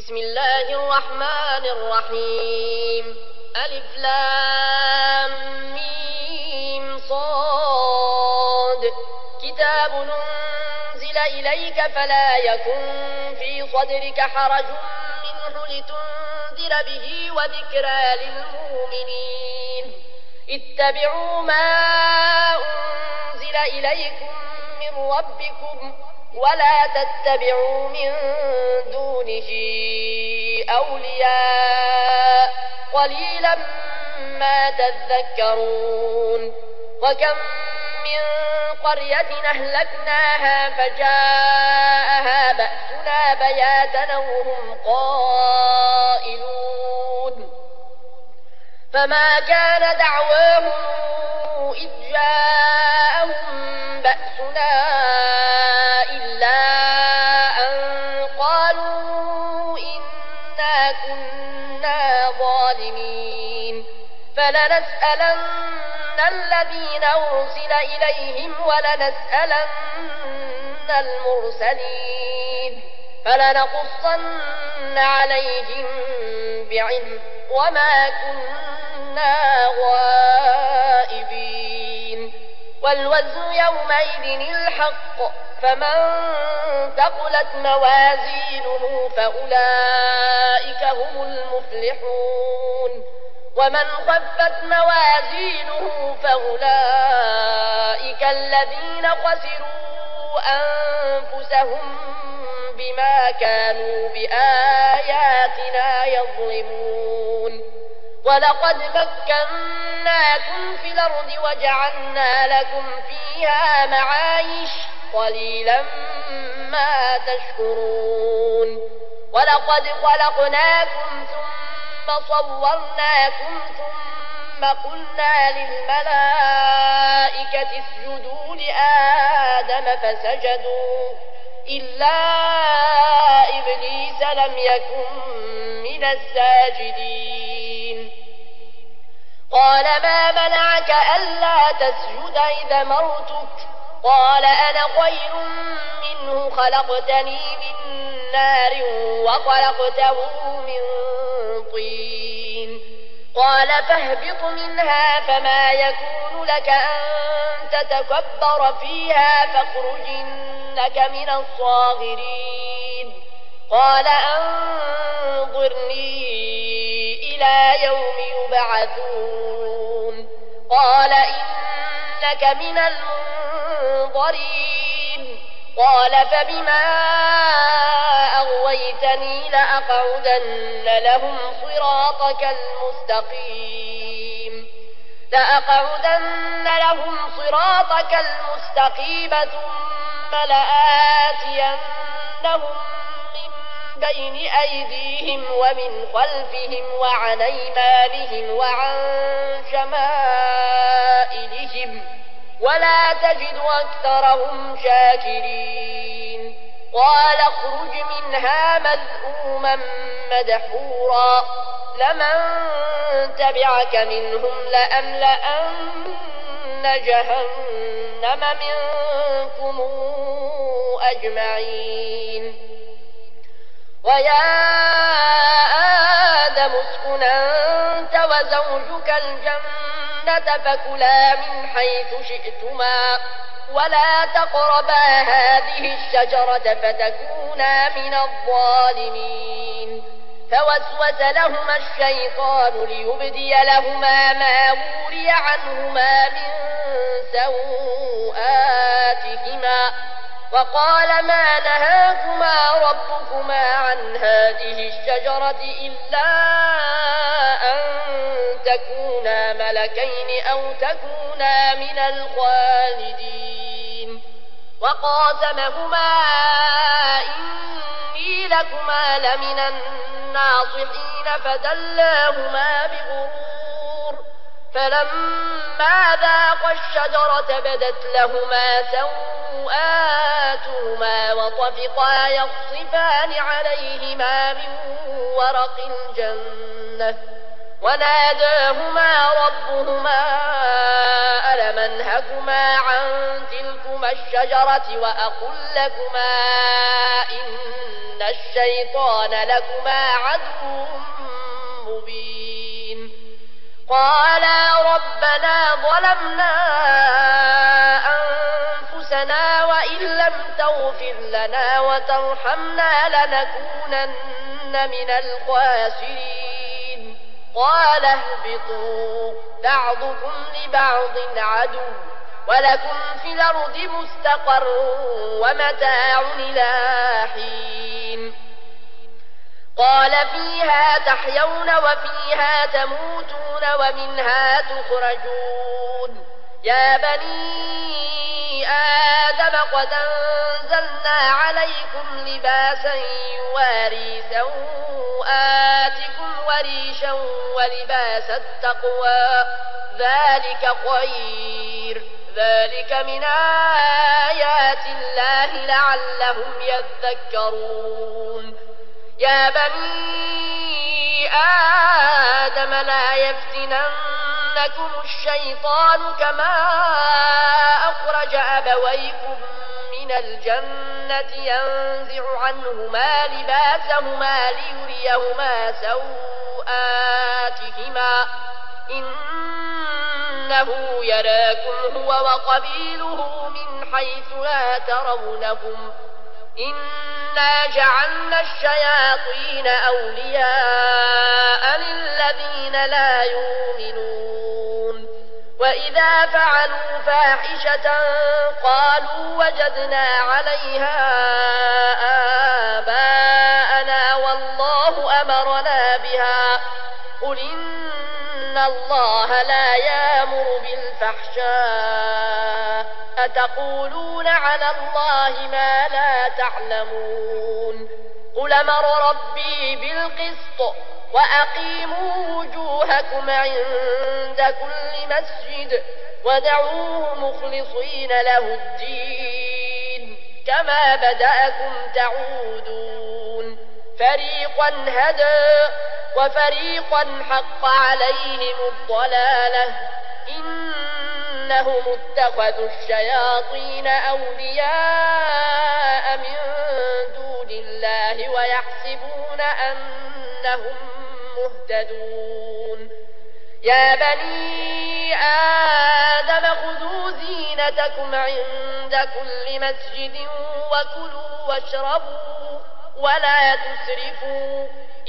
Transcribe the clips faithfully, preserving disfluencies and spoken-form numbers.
بسم الله الرحمن الرحيم ألف لام ميم صاد كتاب أنزل إليك فلا يكن في صدرك حرج منه لتنذر به وذكرى للمؤمنين اتبعوا ما أنزل إليكم من ربكم ولا تتبعوا من دونه أولياء قليلا ما تذكرون وكم من قرية أهلكناها فجاءها بأسنا بياتا وهم قائلون فما كان دعواهم إذ جاءهم بأسنا إلا أن قالوا إنا كنا ظالمين فلنسألن الذين أرسل إليهم ولنسألن المرسلين فلنقصن عليهم بعلم وما كنا غائبين والوزن يومئذ الحق فمن ثقلت موازينه فأولئك هم المفلحون ومن خفت موازينه فأولئك الذين خسروا أنفسهم بما كانوا بآياتنا يظلمون ولقد مكناكم في الأرض وجعلنا لكم فيها معايش قليلا ما تشكرون ولقد خلقناكم ثم صورناكم ثم قلنا للملائكة اسجدوا لآدم فسجدوا إلا إبليس لم يكن من الساجدين قال ما منعك ألا تسجد إذا مرتك قال أنا خير منه خلقتني من نار وخلقته من طين قال فاهبط منها فما يكون لك أن تتكبر فيها فاخرج إنك من الصاغرين قال أنظرني إلى يوم يبعثون قال إنك من المنظرين قال فبما أغويتني لأقعدن لهم صراطك المستقيم لأقعدن لهم صراطك المستقيم ثم لآتينهم من بين أيديهم ومن خلفهم وعن أيمانهم وعن شمائلهم ولا تجد أكثرهم شاكرين قال اخرج منها مذءوما مدحورا لمن تبعك منهم لأملأن جهنم منكم أجمعين ويا آدم اسكن أنت وزوجك الجنة فكلا من حيث شئتما ولا تقربا هذه الشجرة فتكونا من الظالمين فوسوس لهما الشيطان ليبدي لهما ما وري عنهما من سوآتهما وقال ما نهاكما ربكما عن هذه الشجرة إلا أن تكونا ملكين أو تكونا من الخالدين وقاسمهما إني لكما لمن الناصحين فدلاهما بغرور فلما ذاقا الشجرة بدت لهما سوآتهما وطفقا يخصفان عليهما من ورق الجنة وناداهما ربهما ألم أنهكما عن تلكما الشجرة وأقل لكما إن الشيطان لكما عدو مبين قالا ربنا ظلمنا أنفسنا وإن لم تغفر لنا وترحمنا لنكونن من الخاسرين قال اهبطوا بعضكم لبعض عدو ولكم في الأرض مستقر ومتاع إلى حين قال فيها تحيون وفيها تموتون ومنها تخرجون يا بني آدم قد أنزلنا عليكم لباسا يواري سوآتكم وريشا ولباس التقوى ذلك خير ذلك من آيات الله لعلهم يذكرون يا بني آدم لا يفتننكم الشيطان كما أخرج أبويكم من الجنة ينزع عنهما لباسهما ليريهما سوآتهما إنه يراكم هو وقبيله من حيث لا ترونهم إنا جعلنا الشياطين أولياء للذين لا يؤمنون وإذا فعلوا فاحشة قالوا وجدنا عليها آباءنا والله أمرنا بها قل إن الله لا يأمر بالفحشاء أتقولون على الله ما لا تعلمون قل أمر ربي بالقسط وأقيموا وجوهكم عند كل مسجد ودعوه مخلصين له الدين كما بدأكم تعودون فريقا هدى وفريقا حق عليهم الضلالة إنهم اتخذوا الشياطين أولياء من دون الله ويحسبون أنهم مهتدون يا بني آدم خذوا زينتكم عند كل مسجد وكلوا واشربوا ولا تسرفوا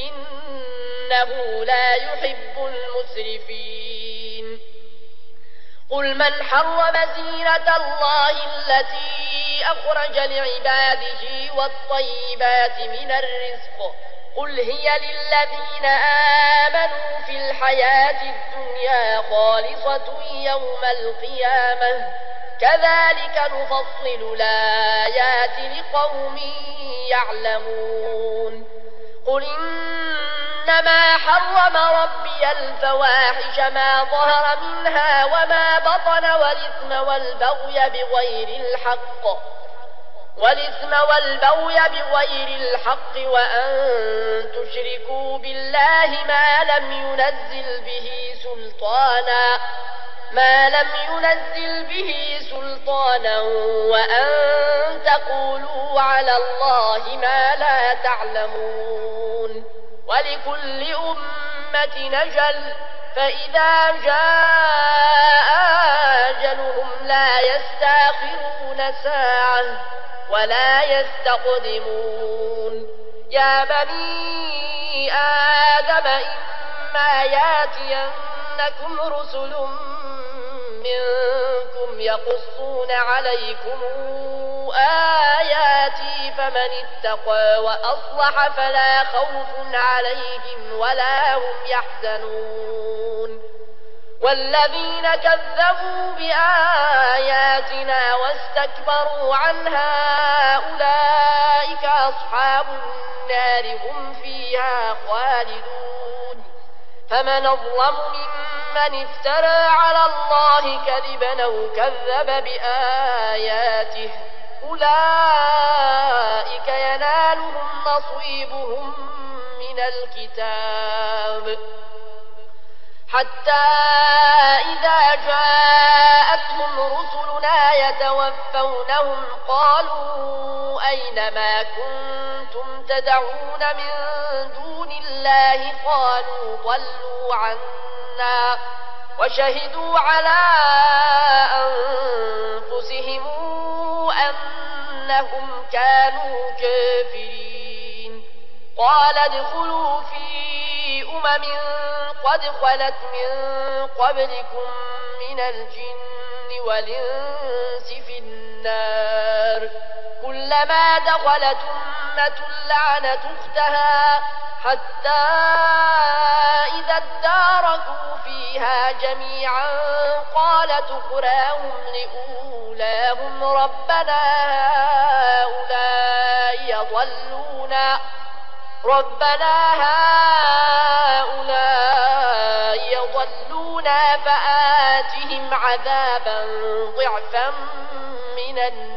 إنه لا يحب المسرفين قل من حرم زينة الله التي أخرج لعباده والطيبات من الرزق قل هي للذين آمنوا في الحياة الدنيا خالصة يوم القيامة كذلك نفصل الآيات لقوم يعلمون قل إنما حرم ربي الفواحش ما ظهر منها وما بطن والإثم والبغي بغير الحق والإثم والبغي بغير الحق وأن تشركوا بالله ما لم ينزل به سلطانا ما لم ينزل به سلطانا وأن تقولوا على الله ما لا تعلمون ولكل أمة نجل فإذا جاء أجلهم لا يستأخرون ساعة ولا يستقدمون يا بني آدم إما ياتينكم رسل منكم يقصون عليكم آياتي فمن اتقى وأصلح فلا خوف عليهم ولا هم يحزنون والذين كذبوا بآياتنا واستكبروا عنها أولئك أصحاب النار هم فيها خالدون فمن أظلم ممن افترى على الله كذبا أو كذب بآياته أولئك ينالهم نصيبهم من الكتاب حتى إذا جاءتهم رسلنا يتوفونهم قالوا أين ما كنتم تدعون من دون الله قالوا ضلوا عنا وشهدوا على أنفسهم أنهم كانوا كافرين قال ادخلوا في أمم قد خلت من قبلكم من الجن والإنس في النار كلما دخلت أمة لعنت أختها حتى إذا اداركوا فيها جميعا قالت أخراهم لأولاهم ربنا هؤلاء يضلونا ربنا هؤلاء يضلونا فآتهم عذابا ضعفا من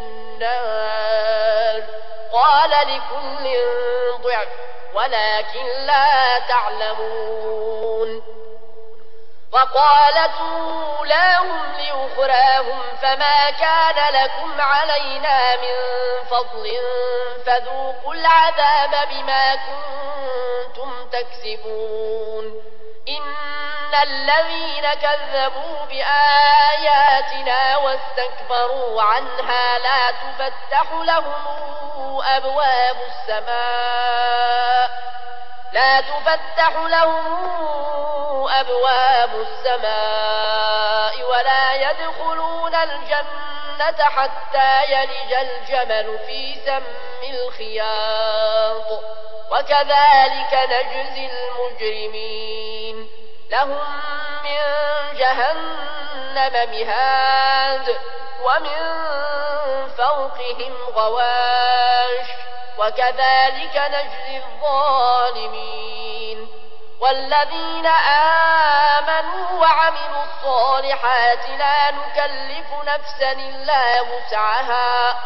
النار قال لكل ضعف ولكن لا تعلمون وقالت أولاهم لأخراهم فما كان لكم علينا من فضل فذوقوا العذاب بما كنتم تكسبون إن الذين كذبوا بآياتنا واستكبروا عنها لا تفتح لهم أبواب السماء لا تفتح لهم أبواب السماء ولا يدخلون الجنة حتى يلج الجمل في سم الخياط وكذلك نجزي المجرمين لهم من جهنم مهاد ومن فوقهم غواش وكذلك نجزي الظالمين والذين آمنوا وعملوا الصالحات لا نكلف نفسا إلا وسعها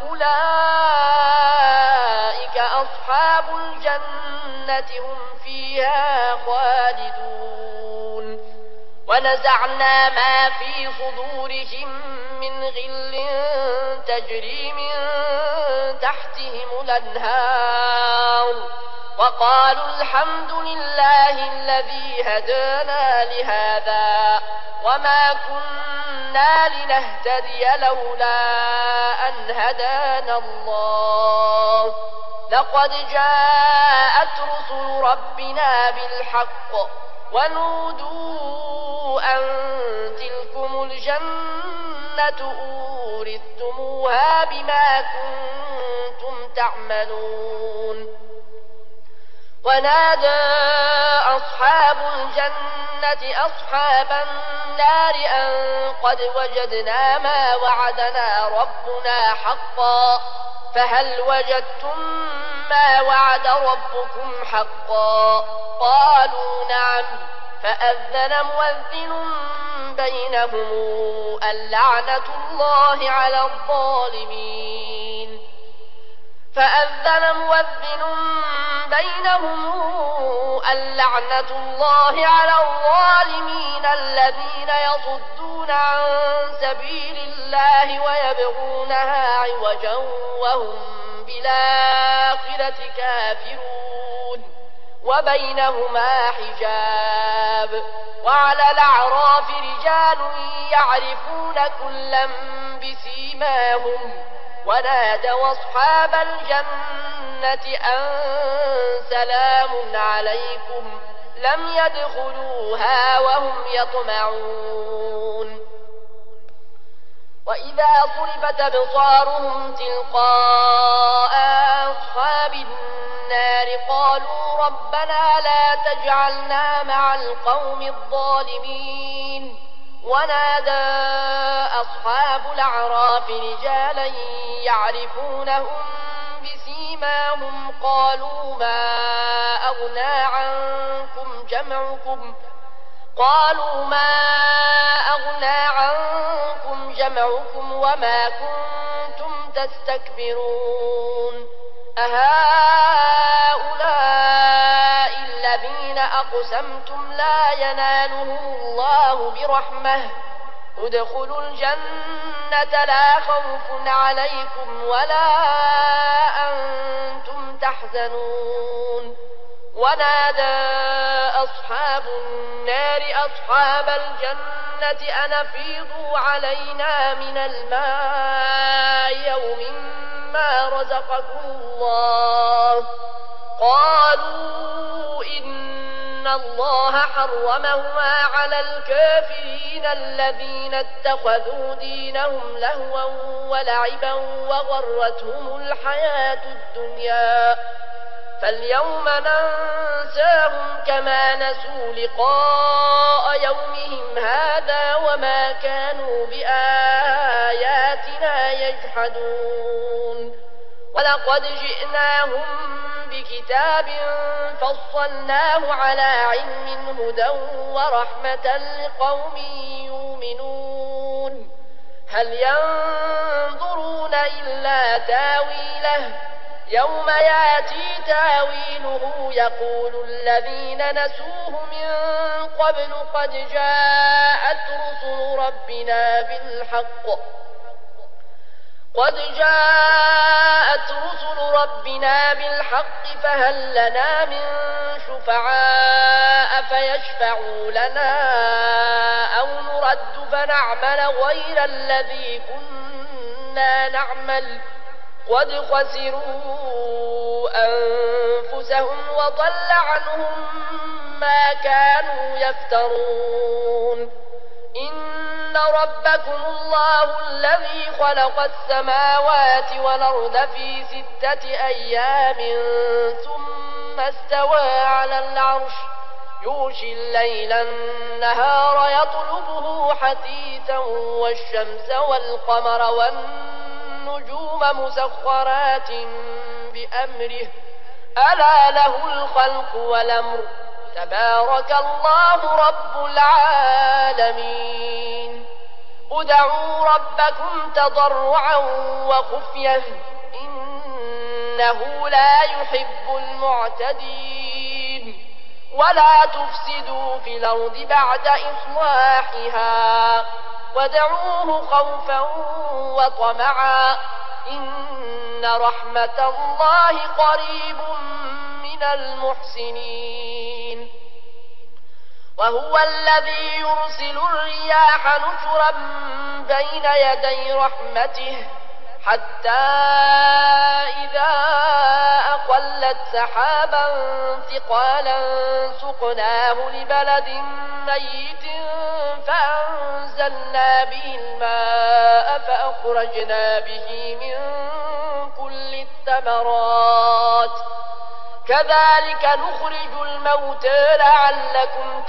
أولئك أصحاب الجنة هم فيها خالدون ونزعنا ما في صدورهم من غل تجري من تحتهم الأنهار وقالوا الحمد لله الذي هدانا لهذا وما كنا لنهتدي لولا أن هدانا الله لقد جاءت رسل ربنا بالحق ونودوا أن تلكم الجنة أورثتموها بما كنتم تعملون ونادى أصحاب الجنة أصحاب النار أن قد وجدنا ما وعدنا ربنا حقا فهل وجدتم ما وعد ربكم حقا قالوا نعم فأذن مؤذن بينهم اللعنة الله على الظالمين فأذن مؤذن بينهم اللعنة الله على الظالمين الذين يصدون عن سبيل الله ويبغونها عوجا وهم بالآخرة كافرون وبينهما حجاب وعلى الأعراف رجال يعرفون كلا بسيماهم ونادوا أصحاب الجنة أن سلام عليكم لم يدخلوها وهم يطمعون وإذا صرفت أبصارهم تلقاء أصحاب النار قالوا ربنا لا تجعلنا مع القوم الظالمين ونادى أصحاب الأعراف رجالا يعرفونهم بسيماهم قالوا ما أغنى عنكم جمعكم قالوا ما أغنى عنكم جمعكم وما كنتم تستكبرون أهؤلاء الذين أقسمتم لا ينالهم الله برحمة ادخلوا الجنة لا خوف عليكم ولا أنتم تحزنون ونادى أصحاب النار أصحاب الجنة أن أفيضوا علينا من الماء يوم ما رزقكم الله قالوا إن الله حرمهما على الكافرين الذين اتخذوا دينهم لهوا ولعبا وغرتهم الحياة الدنيا فاليوم ننساهم كما نسوا لقاء يومهم هذا وما كانوا بآياتنا يجحدون ولقد جئناهم بكتاب فصلناه على علم هدى ورحمة لقوم يؤمنون هل ينظرون إلا تاويله يوم ياتي تاويله يقول الذين نسوه من قبل قد جاءت رسل ربنا بالحق قد جاءت رسل ربنا بالحق فهل لنا من شفعاء فيشفعوا لنا أو نرد فنعمل غير الذي كنا نعمل قد خسروا أنفسهم وضل عنهم ما كانوا يفترون إن ربكم الله الذي خلق السماوات والأرض في ستة أيام ثم استوى على العرش يغشي الليل النهار يطلبه حثيثا والشمس والقمر والنجوم مسخرات بأمره ألا له الخلق والأمر تبارك الله رب العالمين ادعوا ربكم تضرعا وخفية إنه لا يحب المعتدين ولا تفسدوا في الأرض بعد إصلاحها وادعوه خوفا وطمعا إن رحمة الله قريب من المحسنين وهو الذي يرسل الرياح نشرا بين يدي رحمته حتى إذا أقلت سحابا ثقالا سقناه لبلد ميت فأنزلنا به الماء فأخرجنا به من كل الثمرات كذلك نخرج الموتى لعلكم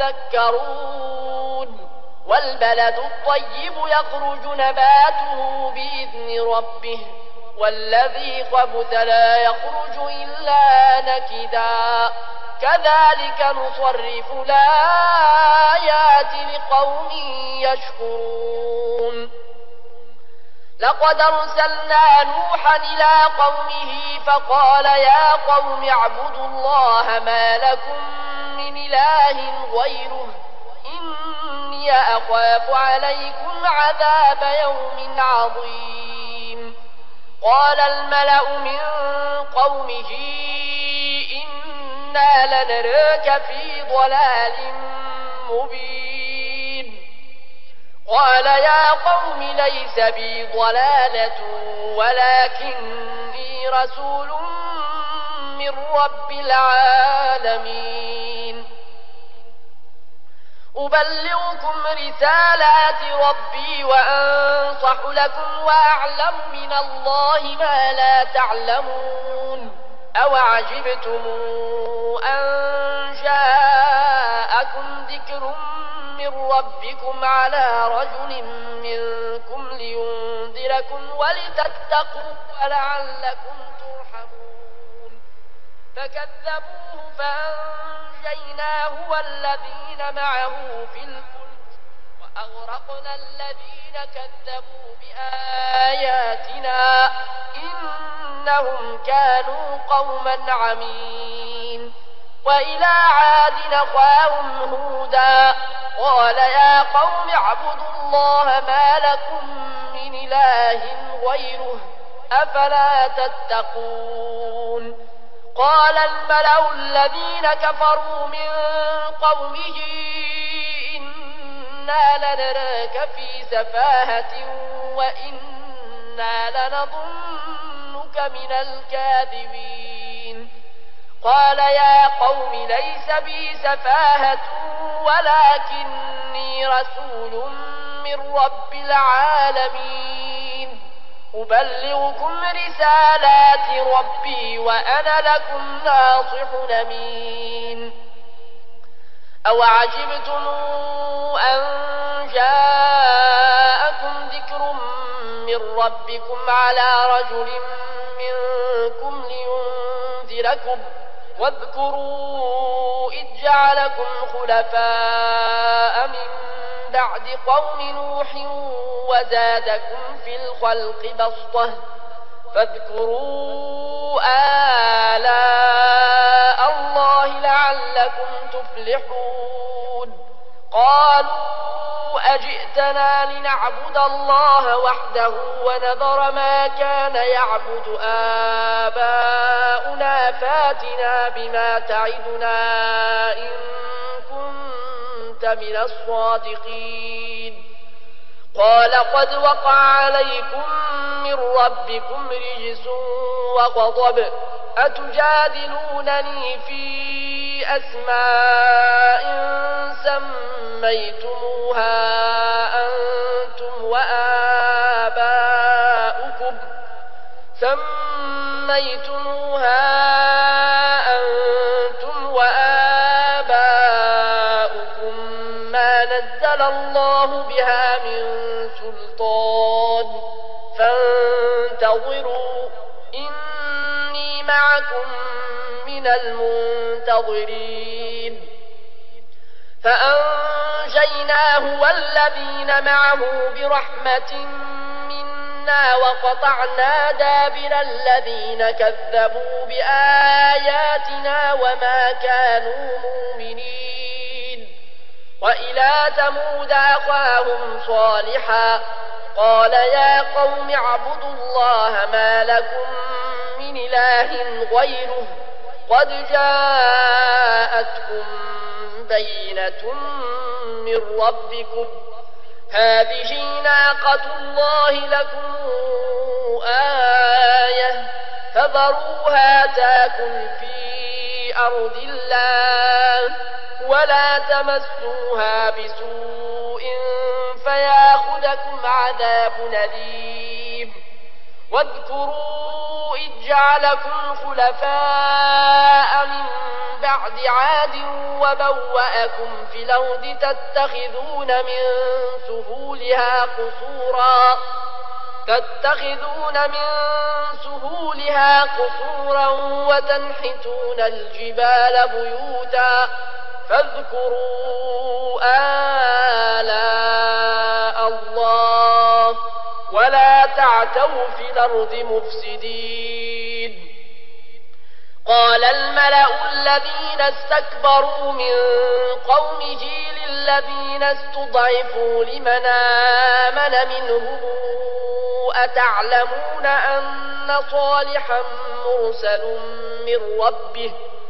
تذكرون والبلد الطيب يخرج نباته بإذن ربه والذي خبث لا يخرج إلا نكدا كذلك نصرف الآيات لقوم يشكرون لقد أرسلنا نوحا إلى قومه فقال يا قوم اعبدوا الله ما لكم من إله غيره إني أخاف عليكم عذاب يوم عظيم قال الملأ من قومه إنا لنراك في ضلال مبين قال يا قوم ليس بي ضلالة ولكني رسول من رب العالمين أبلغكم رسالات ربي وأنصح لكم وأعلم من الله ما لا تعلمون أوعجبتم أن جاءكم ذكر من ربكم على رجل منكم لينذركم ولتتقوا ولعلكم ترحمون فكذبوه فأنجيناه والذين معه في الفلك وأغرقنا الذين كذبوا بآياتنا إنهم كانوا قوما عمين وإلى عاد أخاهم هودا قال يا قوم اعبدوا الله ما لكم من إله غيره أفلا تتقون قال الملأ الذين كفروا من قومه إنا لنراك في سفاهة وإنا لنظنك من الكاذبين قال يا قوم ليس بي سفاهة ولكني رسول من رب العالمين أبلغكم رسالات ربي وأنا لكم ناصح أمين أو عجبتم أن جاءكم ذكر من ربكم على رجل منكم لينذركم واذكروا إذ جعلكم خلفاء من بعد قوم نوح وزادكم في الخلق بسطة فاذكروا آلاء الله لعلكم تفلحون قالوا أجئتنا لنعبد الله وحده ونذر ما كان يعبد آباؤنا فاتنا بما تعدنا إن كنت من الصادقين قال قد وقع عليكم من ربكم رجس وغضب أتجادلونني في أسماء سميتموها أنتم وآباؤكم سميتموها أنتم وآباؤكم ما نزل الله بها من سلطان فانتظروا إني معكم من المنتظرين فأنجيناه والذين معه برحمة منا وقطعنا دابر الذين كذبوا بآياتنا وما كانوا مؤمنين وإلى ثمود أخاهم صالحا قال يا قوم اعبدوا الله ما لكم من إله غيره قد جاءتكم بينة من ربكم هذه ناقة الله لكم آية فذروها تاكل في أرض الله ولا تمسوها بسوء فياخذكم عذاب أليم واذكروا إذ جعلكم خلفاء من بعد عاد وبوأكم في الأرض تتخذون من سهولها قصورا تتخذون من سهولها قصورا وتنحتون الجبال بيوتا فاذكروا آلاء الله ولا تعتوا في الأرض مفسدين قال الملأ الذين استكبروا من قومه للذين استضعفوا لمن آمن منهم أتعلمون أن صالحا مرسل من ربه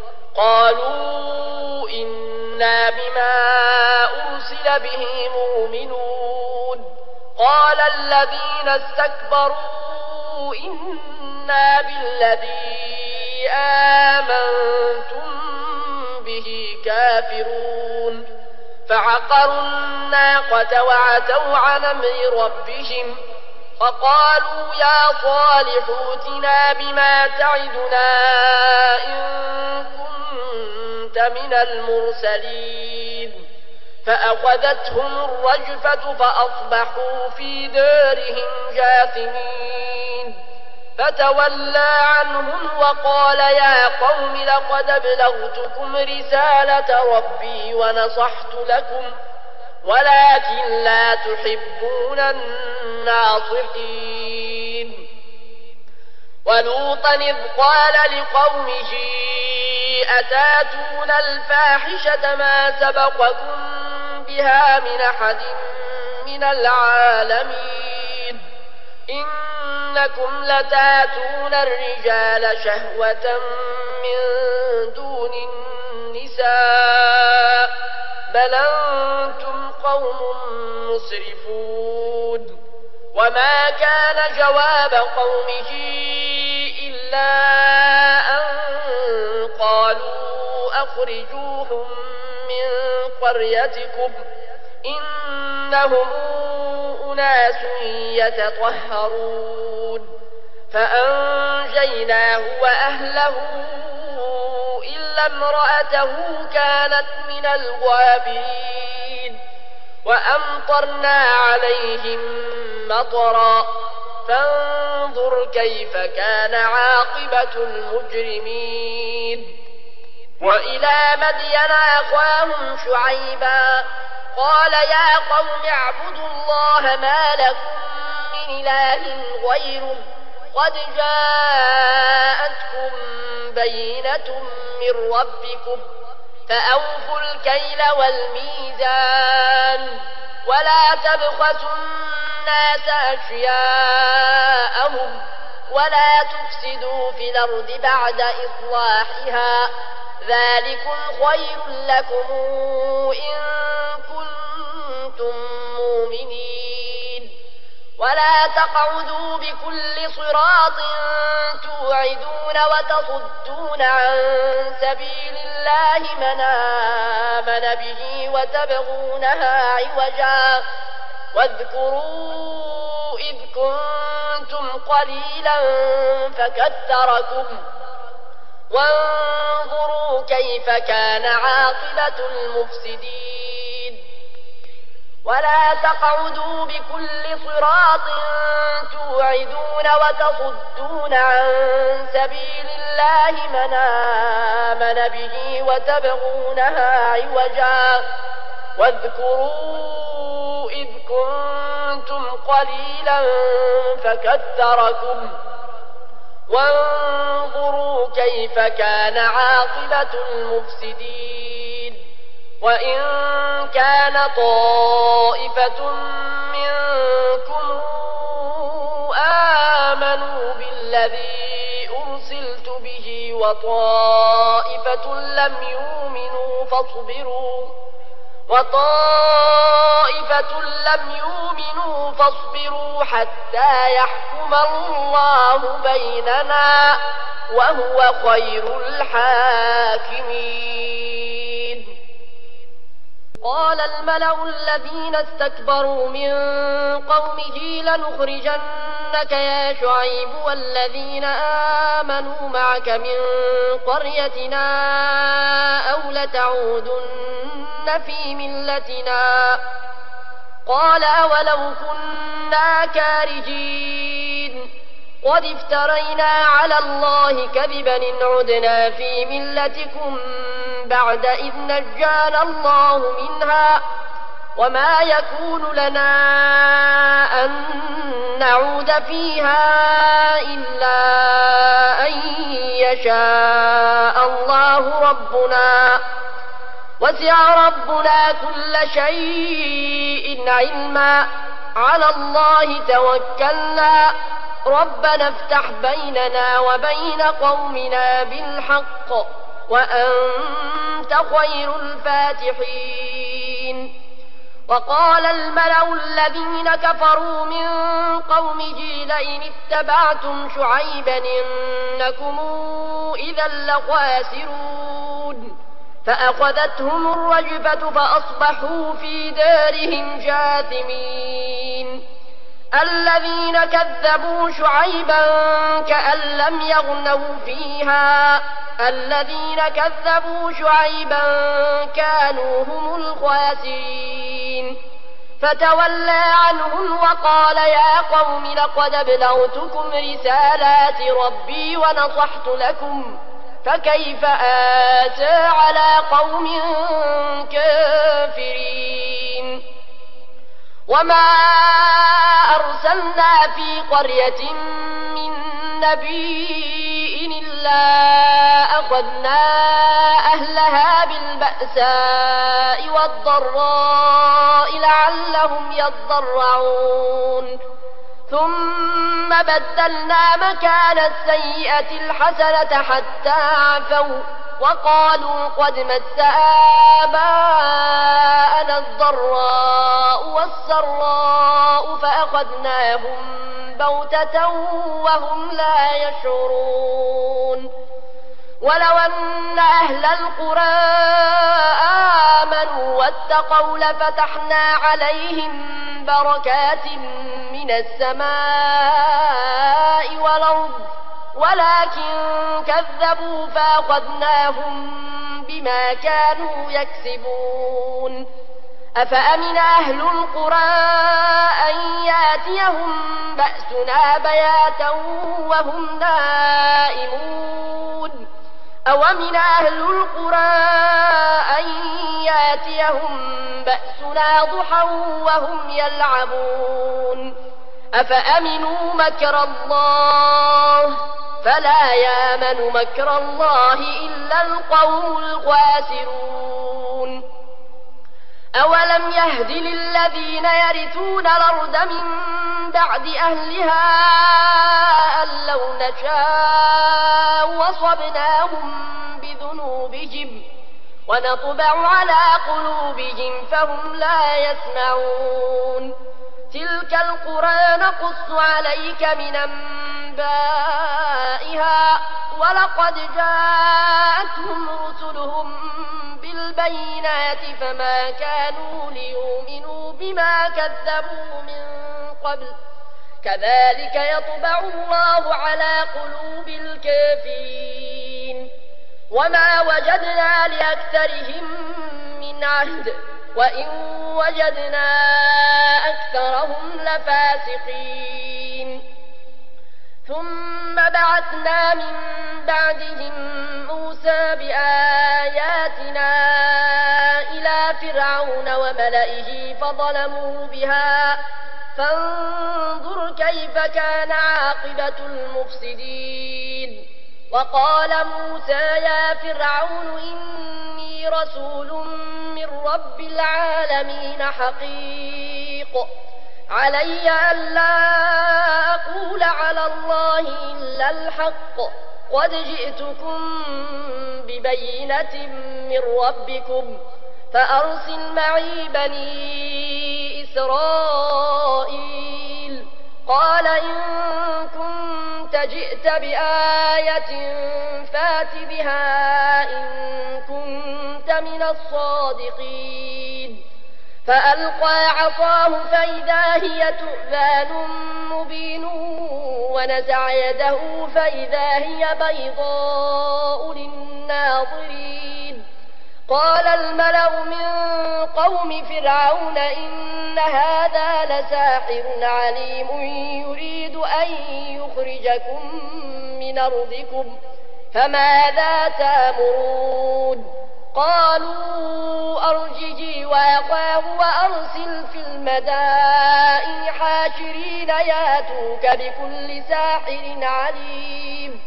قالوا إنا بما أرسل به مؤمنون قال الذين استكبروا إنا بالذي آمنتم به كافرون فعقروا الناقة وعتوا عن أمر ربهم فقالوا يا صالح ائتنا بما تعدنا إن كنت من المرسلين فأخذتهم الرجفة فأصبحوا في دارهم جاثمين فتولى عنهم وقال يا قوم لقد أبلغتكم رسالة ربي ونصحت لكم ولكن لا تحبون الناصحين ولوطا إذ قال لقومه أتاتون الفاحشة ما سبقكم بها من أحد من العالمين إنكم لتاتون الرجال شهوة من دون النساء بل أنتم قوم مسرفون وما كان جواب قومه إلا أن قالوا أخرجوهم من قريتكم إنهم أناس يتطهرون فأنجيناه وأهله إلا امرأته كانت من الغابرين وأمطرنا عليهم مطرا فانظر كيف كان عاقبة المجرمين وإلى مدين أخاهم شعيبا قال يا قوم اعبدوا الله ما لكم من إله غيره قد جاءتكم بينة من ربكم فأوفوا الكيل والميزان ولا تبخسوا الناس أشياءهم ولا تفسدوا في الأرض بعد إصلاحها ذلكم خير لكم إن كنتم مؤمنين ولا تقعدوا بكل صراط توعدون وتصدون عن سبيل الله من آمن به وتبغونها عوجا واذكروا إذ كنتم قليلا فكثركم وانظروا كيف كان عاقبة المفسدين ولا تقعدوا بكل صراط توعدون وتصدون عن سبيل الله من آمن به وتبغونها عوجا واذكروا إذ كنتم قليلا فكثركم وانظروا كيف كان عاقبة المفسدين وإن كان طائفة منكم آمنوا بالذي أرسلت به وطائفة لم يؤمنوا فاصبروا وطائفة لم يؤمنوا فاصبروا حتى يحكم الله بيننا وهو خير الحاكمين قال الملأ الذين استكبروا من قومه لنخرجنك يا شعيب والذين آمنوا معك من قريتنا أو لتعودن في ملتنا قال أولو كنا كارهين قد افترينا على الله كذبا إن عدنا في ملتكم بعد إذ نجانا الله منها وما يكون لنا أن نعود فيها إلا أن يشاء الله ربنا وسع ربنا كل شيء علما على الله توكلنا ربنا افتح بيننا وبين قومنا بالحق وأنت خير الفاتحين وقال الملأ الذين كفروا من قومه لئن اتبعتم شعيبا إنكم إذا لخاسرون فأخذتهم الرجفة فأصبحوا في دارهم جاثمين الذين كذبوا شعيبا كأن لم يغنوا فيها الذين كذبوا شعيبا كانوا هم الخاسرين فتولى عنهم وقال يا قوم لقد أبلغتكم رسالات ربي ونصحت لكم فكيف آتى على قوم كافرين وما أرسلنا في قرية من نبي إلا أخذنا أهلها بالبأساء والضراء لعلهم يضرعون ثم بدلنا مكان السيئة الحسنة حتى عفوا وقالوا قد مس آباءنا الضراء والسراء فأخذناهم بغتة وهم لا يشعرون ولو أن أهل القرى آمنوا واتقوا لفتحنا عليهم بركات من السماء والأرض ولكن كذبوا فأخذناهم بما كانوا يكسبون أفأمن أهل القرى أن ياتيهم بأسنا بياتا وهم نائمون أومن أهل القرى أن ياتيهم بأسنا ضحى وهم يلعبون أفأمنوا مكر الله فلا يامن مكر الله إلا القوم الخاسرون أولم يهد للذين يرثون الأرض من بعد أهلها أن لو نشاء وصبناهم بذنوبهم ونطبع على قلوبهم فهم لا يسمعون تلك القرى نقص عليك من أنبائها ولقد جاءتهم رسلهم بالبينات فما كانوا ليؤمنوا بما كذبوا من قبل كذلك يطبع الله على قلوب الكافرين وما وجدنا لأكثرهم من عهد وإن وجدنا أكثرهم لفاسقين ثم بعثنا من بعدهم موسى بآياتنا إلى فرعون وملئه فظلموا بها فانظر كيف كان عاقبة المفسدين وقال موسى يا فرعون إني رسول من رب العالمين حقيق علي ألا أقول على الله إلا الحق قد جئتكم ببينة من ربكم فأرسل معي بني إسرائيل قال إن كنت جئت بآية فات بها إن كنت من الصادقين فألقى عصاه فإذا هي ثعبان مبين ونزع يده فإذا هي بيضاء للناظرين قال الملأ من قوم فرعون إن هذا لساحر عليم يريد أن يخرجكم من أرضكم فماذا تأمرون قالوا أرجه وأخاه وأرسل في المدائن حاشرين ياتوك بكل ساحر عليم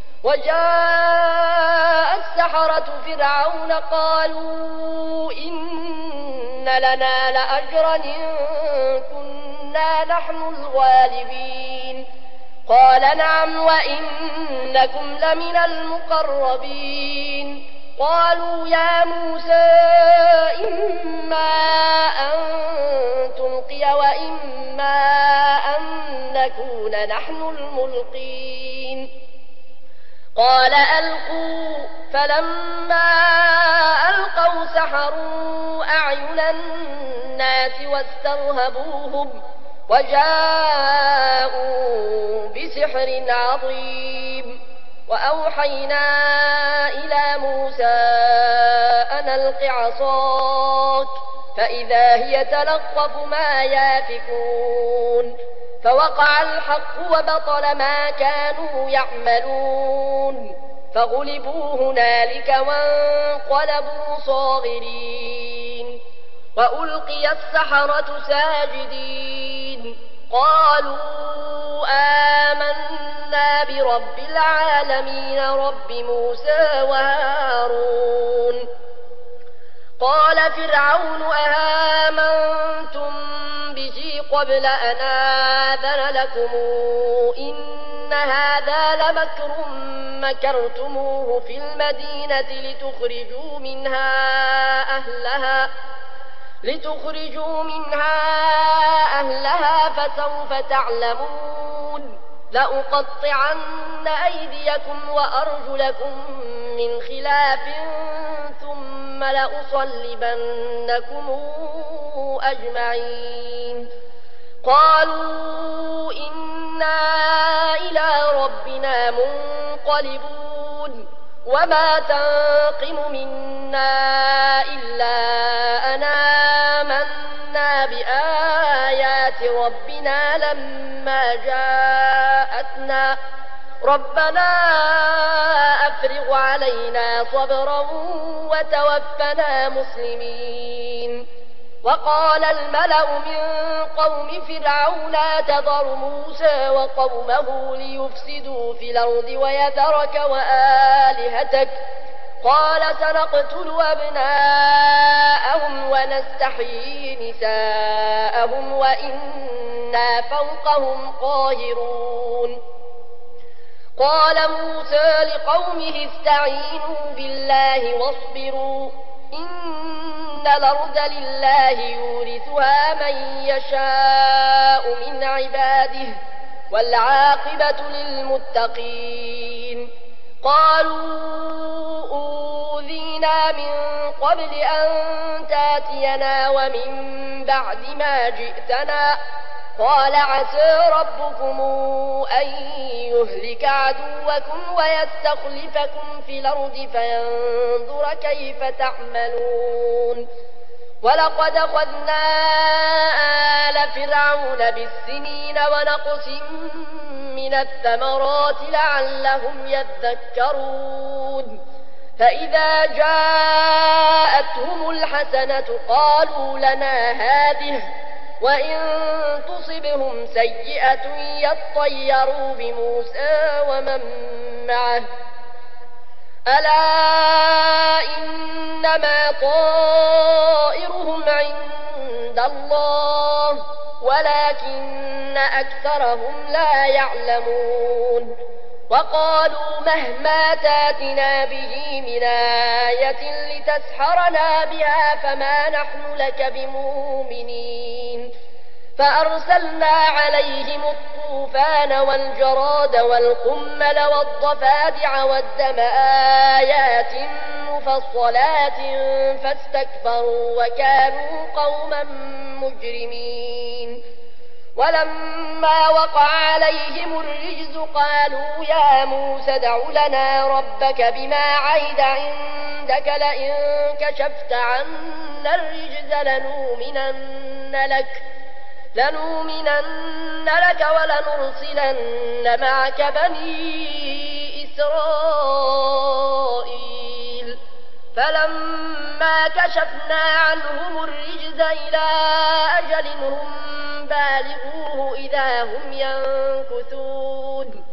وجاء السحرة فرعون قالوا إن لنا لأجرا إن كنا نحن الغالبين قال نعم وإنكم لمن المقربين قالوا يا موسى إما أن تلقي وإما أن نكون نحن الملقين قال ألقوا فلما ألقوا سحروا أعين الناس واسترهبوهم وجاءوا بسحر عظيم وأوحينا إلى موسى أن ألق عصاك فإذا هي تلقف ما يافكون فوقع الحق وبطل ما كانوا يعملون فغلبوا هنالك وانقلبوا صاغرين وألقي السحرة ساجدين قالوا آمنا آمنا برب العالمين رب موسى وهارون. قال فرعون آمنتم به قبل أن آذن لكم إن هذا لمكر مكرتموه في المدينة لتخرجوا منها أهلها لتخرجوا منها أهلها فسوف تعلمون. لأقطعن أيديكم وأرجلكم من خلاف ثم لأصلبنكم أجمعين. قالوا إنا إلى ربنا منقلبون. وما تنقم منا إلا أن آمنا بآيات ربنا لما جاءتنا ربنا أفرغ علينا صبرا وتوفنا مسلمين. وقال الملأ من قوم فرعون لا تذر موسى وقومه ليفسدوا في الأرض ويذرك وآلهتك قال سنقتل أبناءهم ونستحيي نساءهم وإنا فوقهم قاهرون. قال موسى لقومه استعينوا بالله واصبروا إن الأرض لله يورثها من يشاء من عباده والعاقبة للمتقين. قالوا أوذينا من قبل أن تاتينا ومن بعد ما جئتنا قال عسى ربكم أن يهلك عدوكم ويستخلفكم في الأرض فينظر كيف تعملون. ولقد أخذنا آل فرعون بالسنين ونقص من الثمرات لعلهم يذكرون. فإذا جاءتهم الحسنة قالوا لنا هذه وإن تصبهم سيئة يطيروا بموسى ومن معه ألا إنما طائرهم عند الله ولكن أكثرهم لا يعلمون. وقالوا مهما تاتنا به من آية لتسحرنا بها فما نحن لك بمؤمنين. فأرسلنا عليهم الطوفان والجراد والقمل والضفادع والدم آيات مفصلات فاستكبروا وكانوا قوما مجرمين. ولما وقع عليهم الرجز قالوا يا موسى ادع لنا ربك بما عهد عندك لئن كشفت عنا الرجز لنؤمنن لك لنؤمنن لك ولنرسلن معك بني إسرائيل. فلما كشفنا عنهم الرجز إلى أجل هم بالغوه إذا هم ينكثون.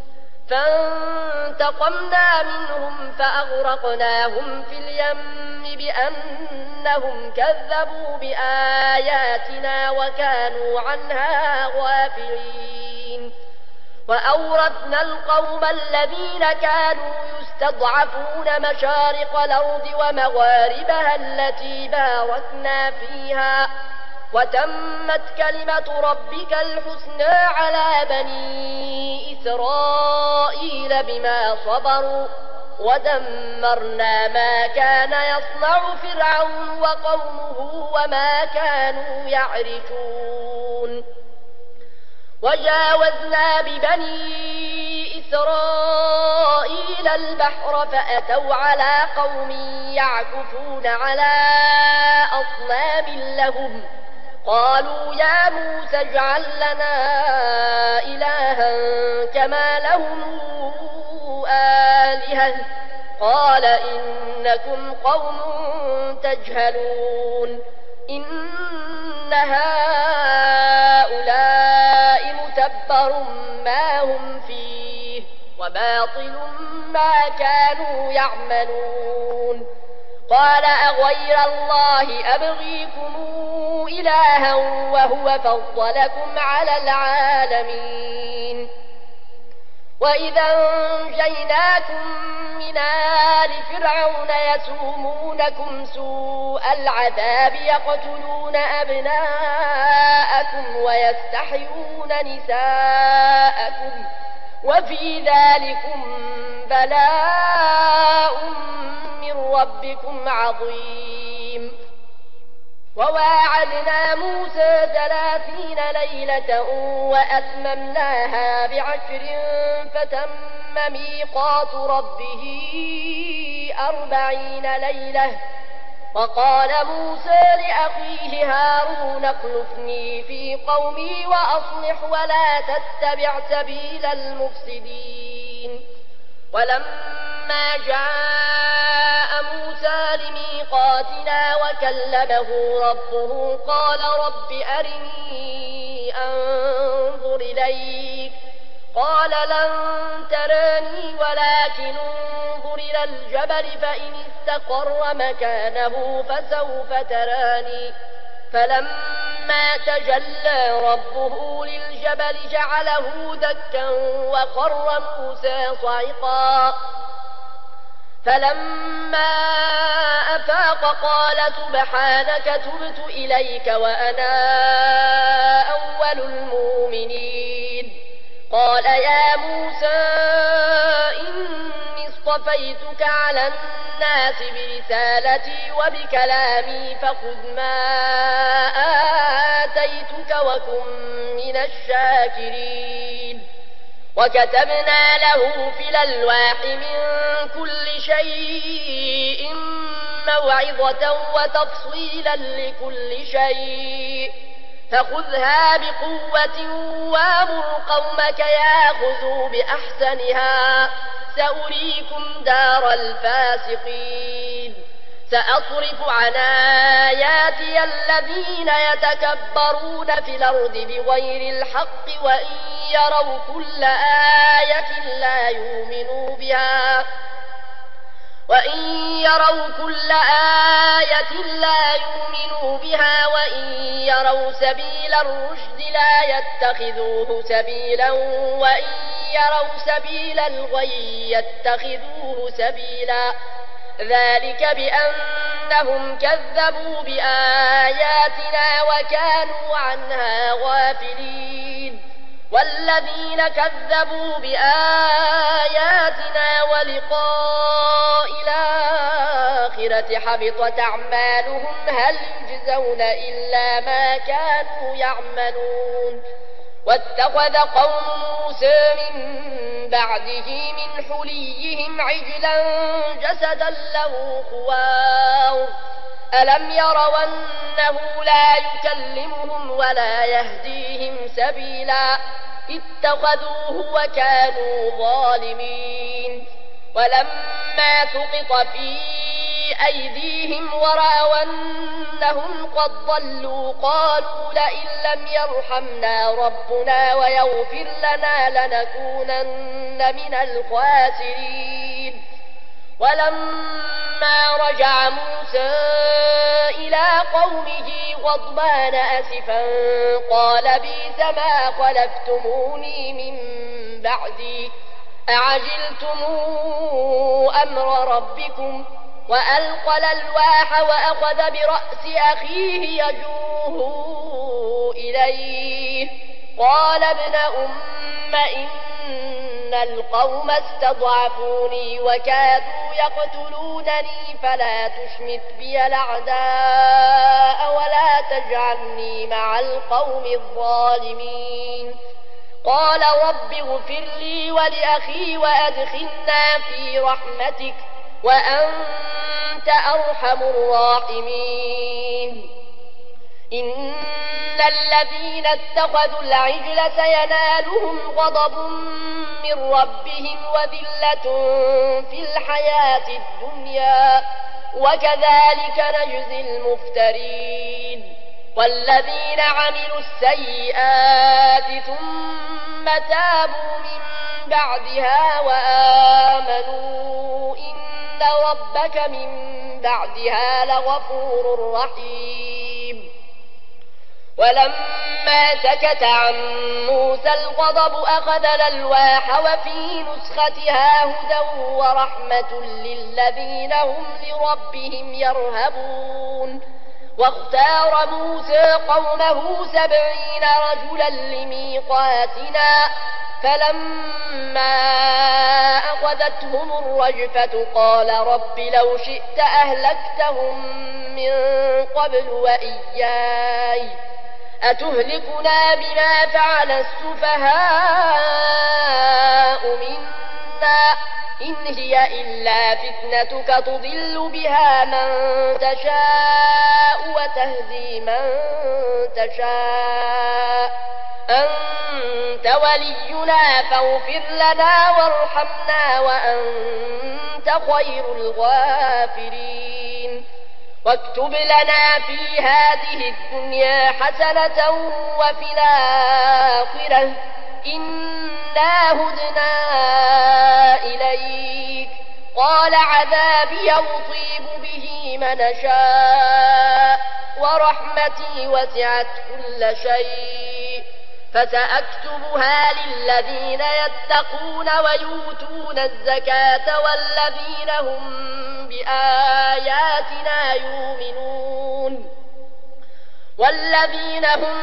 فانتقمنا منهم فأغرقناهم في اليم بأنهم كذبوا بآياتنا وكانوا عنها غافلين. وأورثنا القوم الذين كانوا يستضعفون مشارق الأرض ومغاربها التي باركنا فيها وتمت كلمة ربك الحسنى على بني إسرائيل بما صبروا ودمرنا ما كان يصنع فرعون وقومه وما كانوا يعرشون. وجاوزنا ببني إسرائيل البحر فأتوا على قوم يعكفون على أصنام لهم قالوا يا موسى اجعل لنا إلها كما لهم آلهة قال إنكم قوم تجهلون. إن هؤلاء متبر ما هم فيه وباطل ما كانوا يعملون قال أغير الله أبغيكم إلها وهو فضلكم على العالمين وإذا أنجيناكم من آل فرعون يسومونكم سوء العذاب يقتلون أبناءكم ويستحيون نساءكم وفي ذلكم بلاء من ربكم عظيم وواعدنا موسى ثلاثين ليلة وأتممناها بعشر فتم ميقات ربه أربعين ليلة وقال موسى لأخيه هارون اخلفني في قومي وأصلح ولا تتبع سبيل المفسدين ولما جاء موسى لميقاتنا وكلمه ربه قال رب أرني أنظر إليك قال لن تراني ولكن انظر إلى الجبل فإن استقر مكانه فسوف تراني فلما تجلى ربه للجبل جعله دكا وخر موسى صعقا فلما أفاق قال سبحانك تبت إليك وأنا أول المؤمنين قال يا موسى إني اصطفيتك على الناس برسالتي وبكلامي فخذ ما آتيتك وكن من الشاكرين وكتبنا له في الألواح من كل شيء موعظة وتفصيلا لكل شيء فخذها بقوة وامر قومك ياخذوا بأحسنها سأريكم دار الفاسقين سأصرف عن آياتي الذين يتكبرون في الأرض بغير الحق وإن يروا كل آية لا يؤمنوا بها وإن يروا كل آية لا يؤمنوا بها وإن يروا سبيل الرشد لا يتخذوه سبيلا وإن يروا سبيل الغي يتخذوه سبيلا ذلك بأنهم كذبوا بآياتنا وكانوا عنها غافلين والذين كذبوا بآياتنا ولقاء الآخرة حبطت أعمالهم هل يجزون إلا ما كانوا يعملون واتخذ قوم موسى من بعده من حليهم عجلا جسدا له خوار ألم يروا أنه لا يكلمهم ولا يهديهم سبيلا اتخذوه وكانوا ظالمين ولما سقط في أيديهم ورأوا أنهم قد ضلوا قالوا لئن لم يرحمنا ربنا ويغفر لنا لنكونن من الخاسرين ولما رجع موسى إلى قومه غضبان أسفا قال بئس ما خلفتموني من بعدي أعجلتم أمر ربكم وألقى الألواح وأخذ برأس أخيه يجوه إليه قال ابن أم إن القوم استضعفوني وكادوا يقتلونني فلا تشمت بي الأعداء ولا تجعلني مع القوم الظالمين قال رب اغفر لي ولأخي وأدخلنا في رحمتك وأنت أرحم الراحمين إن الذين اتخذوا العجل سينالهم غضب من ربهم وذلة في الحياة الدنيا وكذلك نجزي المفترين والذين عملوا السيئات ثم تابوا من بعدها وآمنوا إن ربك من بعدها لغفور رحيم. ولما سكت عن موسى الغضب أخذ الألواح وفي نسختها هدى ورحمة للذين هم لربهم يرهبون. واختار موسى قومه سبعين رجلا لميقاتنا فلما أخذتهم الرجفة قال رب لو شئت أهلكتهم من قبل وإياي أتهلكنا بما فعل السفهاء منا إن هي إلا فتنتك تضل بها من تشاء وتهدي من تشاء أنت ولينا فاغفر لنا وارحمنا وأنت خير الغافرين. واكتب لنا في هذه الدنيا حسنة وفي الآخرة إنا هدنا إليك قال عذابي أصيب به من شاء ورحمتي وسعت كل شيء فسأكتبها للذين يتقون ويؤتون الزكاة والذين هم بآياتنا يؤمنون والذين هم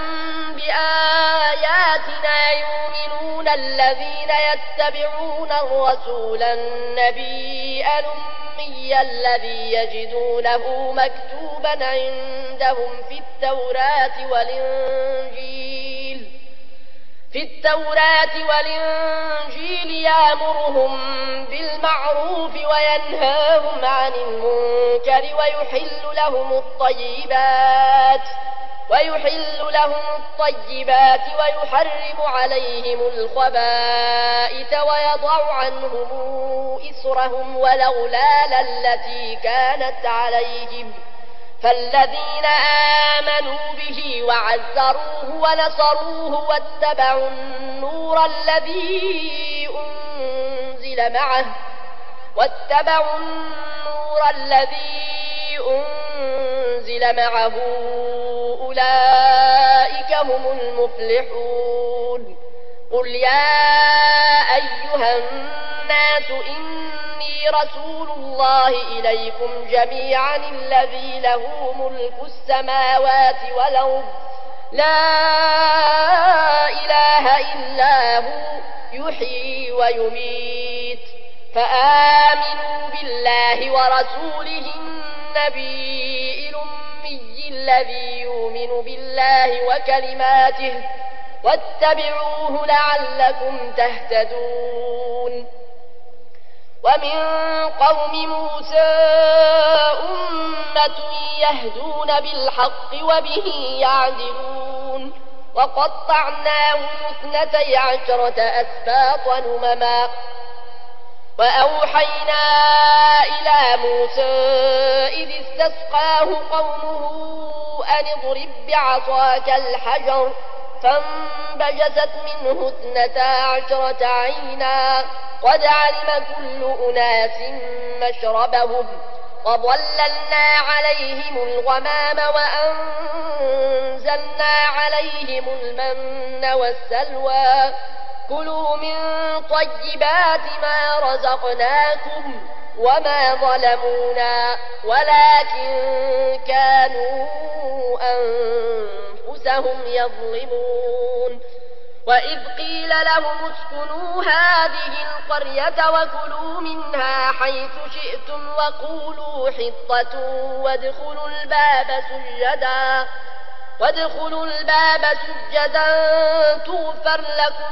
بآياتنا يؤمنون الذين يتبعون الرسول النبي الأمي الذي يجدونه مكتوبا عندهم في التوراة والإنجيل في التوراة والإنجيل يأمرهم بالمعروف وينهاهم عن المنكر ويحل لهم الطيبات ويحل لهم الطيبات ويحرم عليهم الخبائث ويضع عنهم إصرهم والأغلال التي كانت عليهم فالذين آمنوا به وعزروه ونصروه واتبعوا النور الذي أنزل معه واتبعوا النور الذي أنزل معه أولئك هم المفلحون. قل يا أيها الناس إني رسول الله إليكم جميعا الذي له ملك السماوات والأرض لا إله إلا هو يحيي ويميت فآمنوا بالله ورسوله النبي الأمي الذي يؤمن بالله وكلماته واتبعوه لعلكم تهتدون. ومن قوم موسى أمة يهدون بالحق وبه يعدلون وقطعناهم اثنتي عشرة أسباطا أمما وأوحينا إلى موسى إذ استسقاه قومه أن اضرب بعصاك الحجر فانبجست منه اثنتا عشرة عينا قد علم كل أناس مشربهم وظللنا عليهم الغمام وأنزلنا عليهم المن والسلوى كلوا من طيبات ما رزقناكم وما ظلمونا ولكن كانوا أنفسهم يظلمون. وإذ قيل لهم اسكنوا هذه القرية وكلوا منها حيث شئتم وقولوا حطة وادخلوا الباب سجدا وادخلوا الباب سجدا تغفر لكم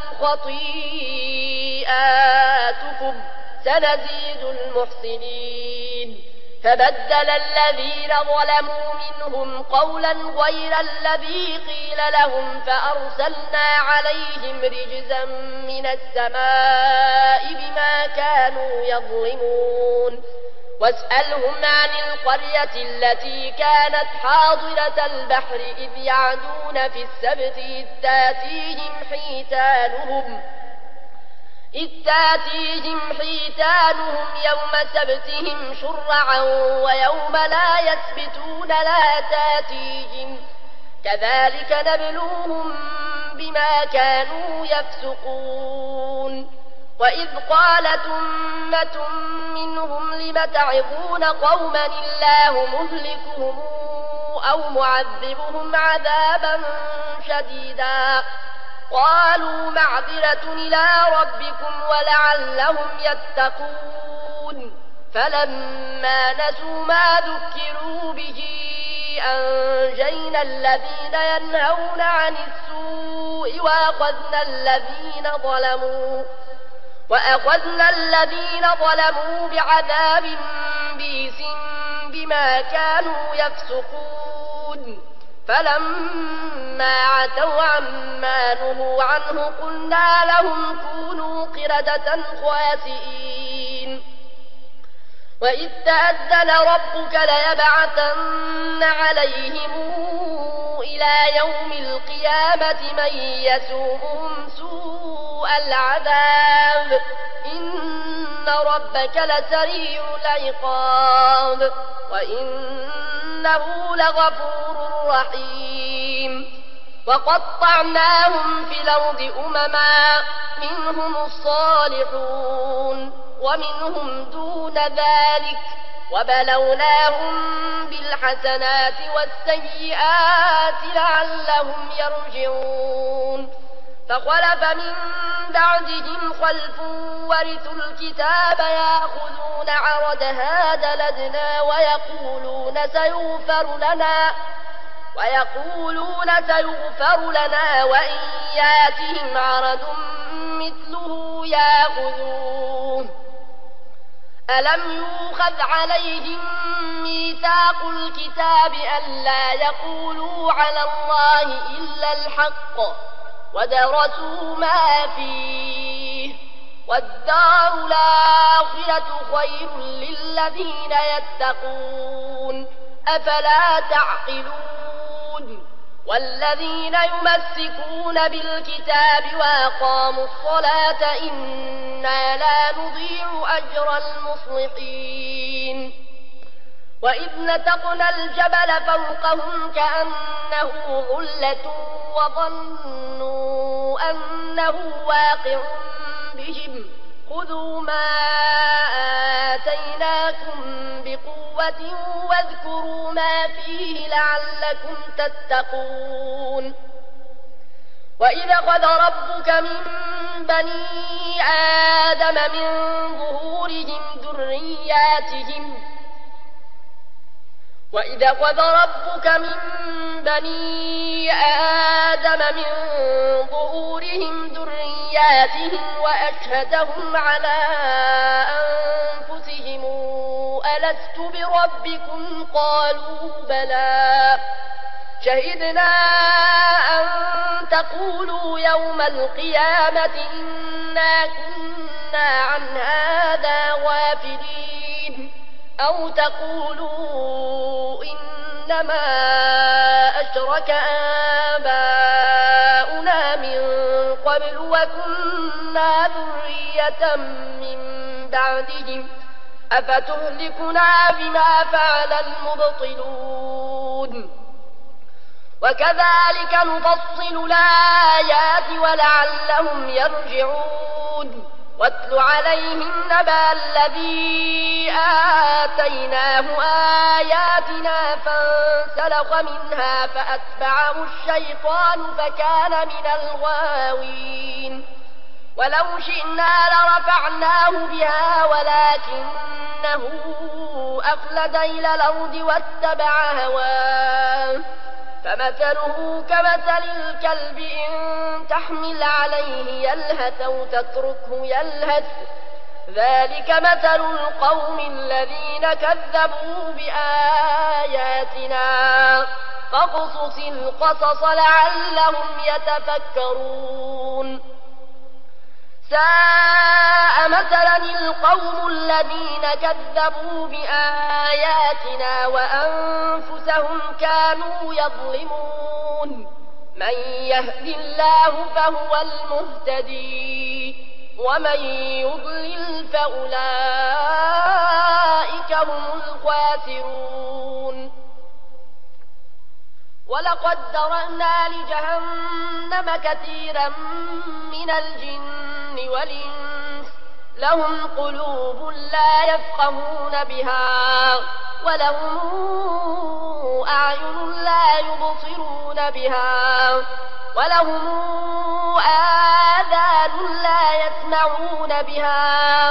خطيئاتكم سنزيد المحسنين. فبدل الذين ظلموا منهم قولا غير الذي قيل لهم فأرسلنا عليهم رجزا من السماء بما كانوا يظلمون. واسألهم عن القرية التي كانت حاضرة البحر إذ يعدون في السبت إذ تاتيهم حيتانهم إذ تاتيهم حيتانهم يوم سبتهم شرعا ويوم لا يسبتون لا تاتيهم كذلك نبلوهم بما كانوا يفسقون وإذ قالت أمة منهم لم تعظون قوما الله مهلكهم أو معذبهم عذابا شديدا قالوا معذرة إلى ربكم ولعلهم يتقون فلما نسوا ما ذكروا به أنجينا الذين ينهون عن السوء وأخذنا الذين ظلموا وأخذنا الذين ظلموا بعذاب بئيس بما كانوا يفسقون فلما عتوا عما نهوا عنه قلنا لهم كونوا قردة خاسئين وإذ تأذن ربك ليبعثن عليهم إلى يوم القيامة من يسومهم سوء العذاب إن ربك لسريع العقاب وإنه لغفور رحيم وقطعناهم في الأرض أمما منهم الصالحون ومنهم دون ذلك وبلوناهم بالحسنات والسيئات لعلهم يرجعون فخلف من بعدهم خلف ورثوا الكتاب يأخذون عرض هذا الأدنى ويقولون سيغفر لنا ويقولون سيغفر لنا وإن ياتهم عرض مثله يأخذوه ألم يؤخذ عليهم ميثاق الكتاب ألا يقولوا على الله إلا الحق ودرسوا ما فيه والدار الآخرة خير للذين يتقون أفلا تعقلون والذين يمسكون بالكتاب وأقاموا الصلاة إنا لا نضيع أجر المصلحين وإذ نتقنا الجبل فوقهم كأنه ظلة وظنوا أنه واقع بهم خذوا ما آتيناكم بقوة واذكروا ما فيه لعلكم تتقون وإذ أخذ ربك من بني آدم من ظهورهم ذرياتهم وإذ أخذ ربك من بني آدم من ظهورهم ذرياتهم وأشهدهم على أنفسهم ألست بربكم قالوا بلى شهدنا أن تقولوا يوم القيامة إنا كنا عن هذا غافلين أو تقولوا إنما أشرك آباؤنا من قبل وكنا ذرية من بعدهم أفتهلكنا بما فعل المبطلون وكذلك نفصل الآيات ولعلهم يرجعون واتل عليهم نبأ الذي آتيناه آياتنا فانسلخ منها فأتبعه الشيطان فكان من الغاوين ولو شئنا لرفعناه بها ولكنه أخلد إلى الأرض واتبع هواه فمثله كمثل الكلب إن تحمل عليه يلهث أو تتركه يلهث ذلك مثل القوم الذين كذبوا بآياتنا فاقصص القصص لعلهم يتفكرون ساء مثلا القوم الذين كذبوا بآياتنا وأنفسهم كانوا يظلمون من يهد الله فهو المهتدي ومن يضلل فأولئك هم الخاسرون ولقد ذرأنا لجهنم كثيرا من الجن والإنس لهم قلوب لا يفقهون بها ولهم أعين لا يبصرون بها ولهم آذان لا يسمعون بها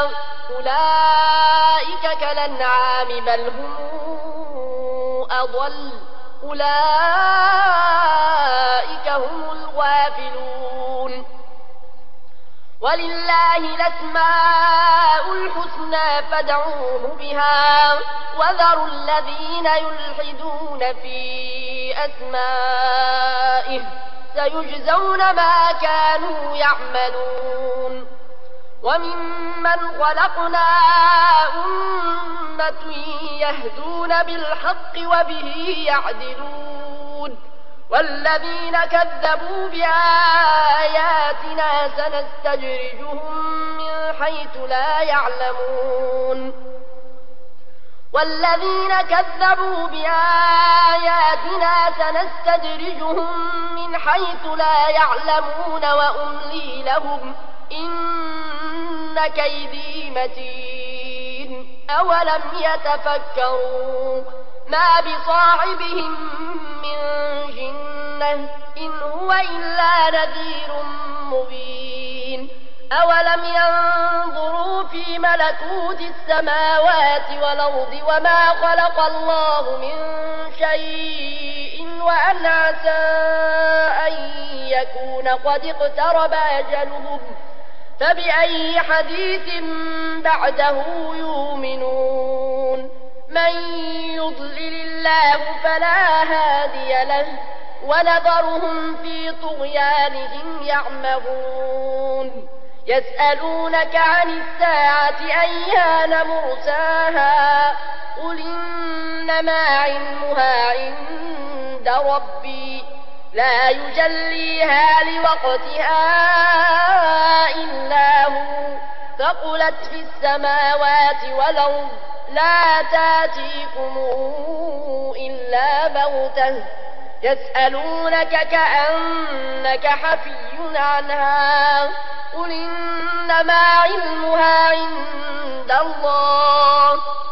أولئك كالأنعام بل هم أضل أولئك هم الغافلون ولله الأسماء الحسنى فادعوه بها وذروا الذين يلحدون في أسمائه سيجزون ما كانوا يعملون وممن خلقنا أمة يهدون بالحق وبه يعدلون والذين كذبوا بآياتنا سنستدرجهم من حيث لا يعلمون والذين كذبوا بآياتنا سنستدرجهم من حيث لا يعلمون وأملي لهم إن كيدي متين أولم يتفكروا ما بصاحبهم من جنة إن هو إلا نذير مبين أولم ينظروا في ملكوت السماوات والأرض وما خلق الله من شيء وأن عسى أن يكون قد اقترب أجلهم فبأي حديث بعده يؤمنون من يضلل الله فلا هادي له ونذرهم في طغيانهم يعمهون يسألونك عن الساعة أيان مرساها قل إنما علمها عند ربي لا يجليها لوقتها إلا هو ثقلت في السماوات والأرض لا تاتيكم إلا بغتة يسألونك كأنك حفي عنها قل إنما علمها عند الله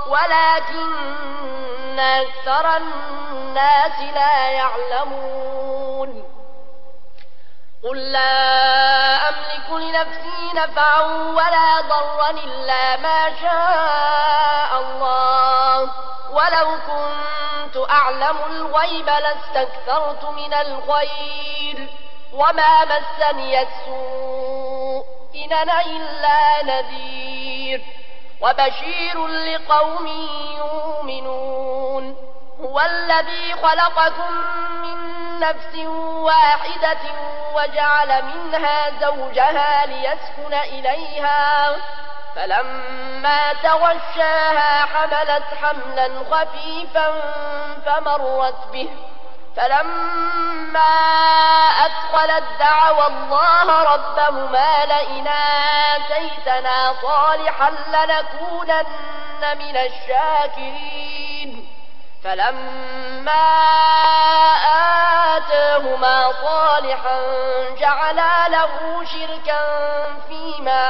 ولكن أكثر الناس لا يعلمون قل لا أملك لنفسي نفعا ولا ضرا إلا ما شاء الله ولو كنت أعلم الغيب لاستكثرت من الخير وما مسني السوء إن أنا إلا نذير وبشير لقوم يؤمنون هو الذي خلقكم من نفس واحدة وجعل منها زوجها ليسكن إليها فلما تغشاها حملت حملا خفيفا فمرت به فلما أثقلت دعوا الله ربهما لئن آتيتنا صالحا لنكونن من الشاكرين فلما آتاهما صالحا جعلا له شركا فيما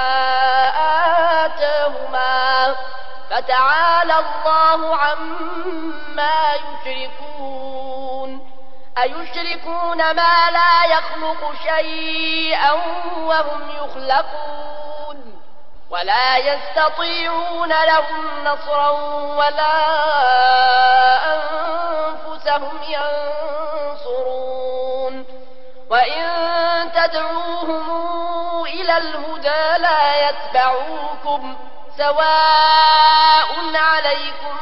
آتاهما فتعالى الله عما يشركون أيشركون ما لا يخلق شيئا وهم يخلقون ولا يستطيعون لهم نصرا ولا أنفسهم ينصرون وإن تدعوهم إلى الهدى لا يتبعوكم سواء عليكم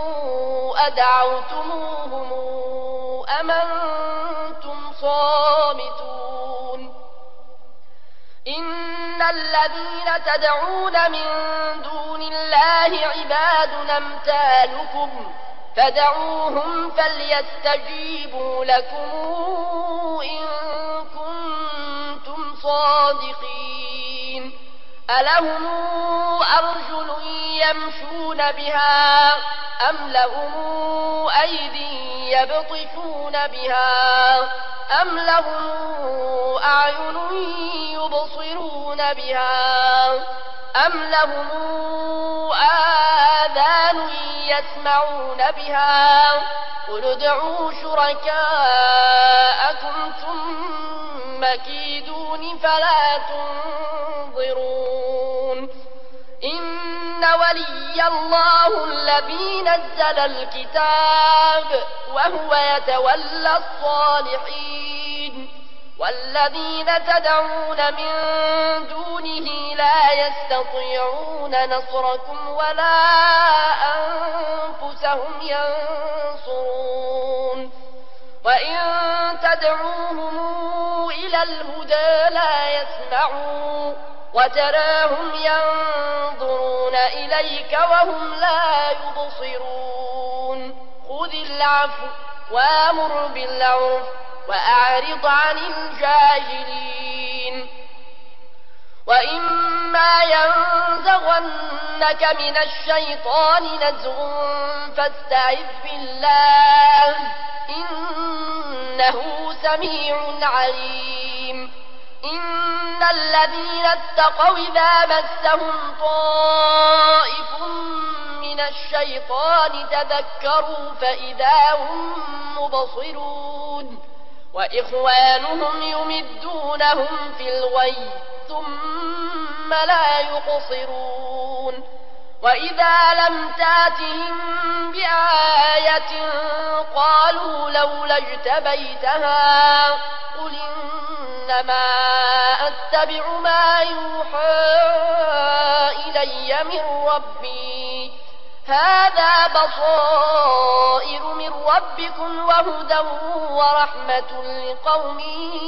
أدعوتموهم أم أنتم صامتون إن الذين تدعون من دون الله عباد أمثالكم فدعوهم فليستجيبوا لكم إن كنتم صادقين ألهم أرجل يمشون بها أم لهم أيدي يبطشون بها أم لهم أعين يبصرون بها أم لهم آذان يسمعون بها قل ادعوا شركاءكم ثم كيدون فلا تنظرون إن ولي الله الذي نزل الكتاب وهو يتولى الصالحين والذين تدعون من دونه لا يستطيعون نصركم ولا أنفسهم ينصرون وإن تدعوهم إلى الهدى لا يسمعون وتراهم ينظرون إليك وهم لا يبصرون خذ العفو وامر بالعرف وأعرض عن الجاهلين وإما ينزغنك من الشيطان نزغ فاستعذ بالله إنه سميع عليم إن الذين اتقوا إذا مسهم طائف من الشيطان تذكروا فإذا هم مبصرون وإخوانهم يمدونهم في الغي ثم لا يقصرون وإذا لم تاتهم بآية قالوا لولا اجتبيتها قل إنما أتبع ما يوحى إلي من ربي هذا بصائر من ربكم وهدى ورحمة لقوم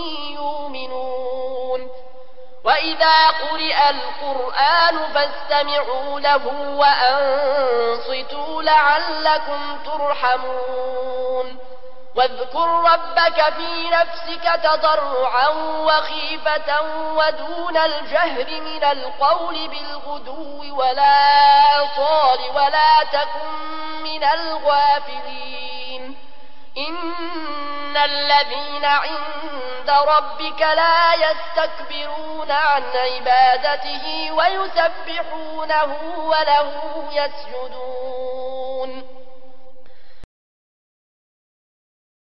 يؤمنون وإذا قرئ القرآن فاستمعوا له وأنصتوا لعلكم ترحمون واذكر ربك في نفسك تضرعا وخيفة ودون الجهر من القول بالغدو ولا صال ولا تكن من الغافلين إن الذين عند ربك لا يستكبرون عن عبادته ويسبحونه وله يسجدون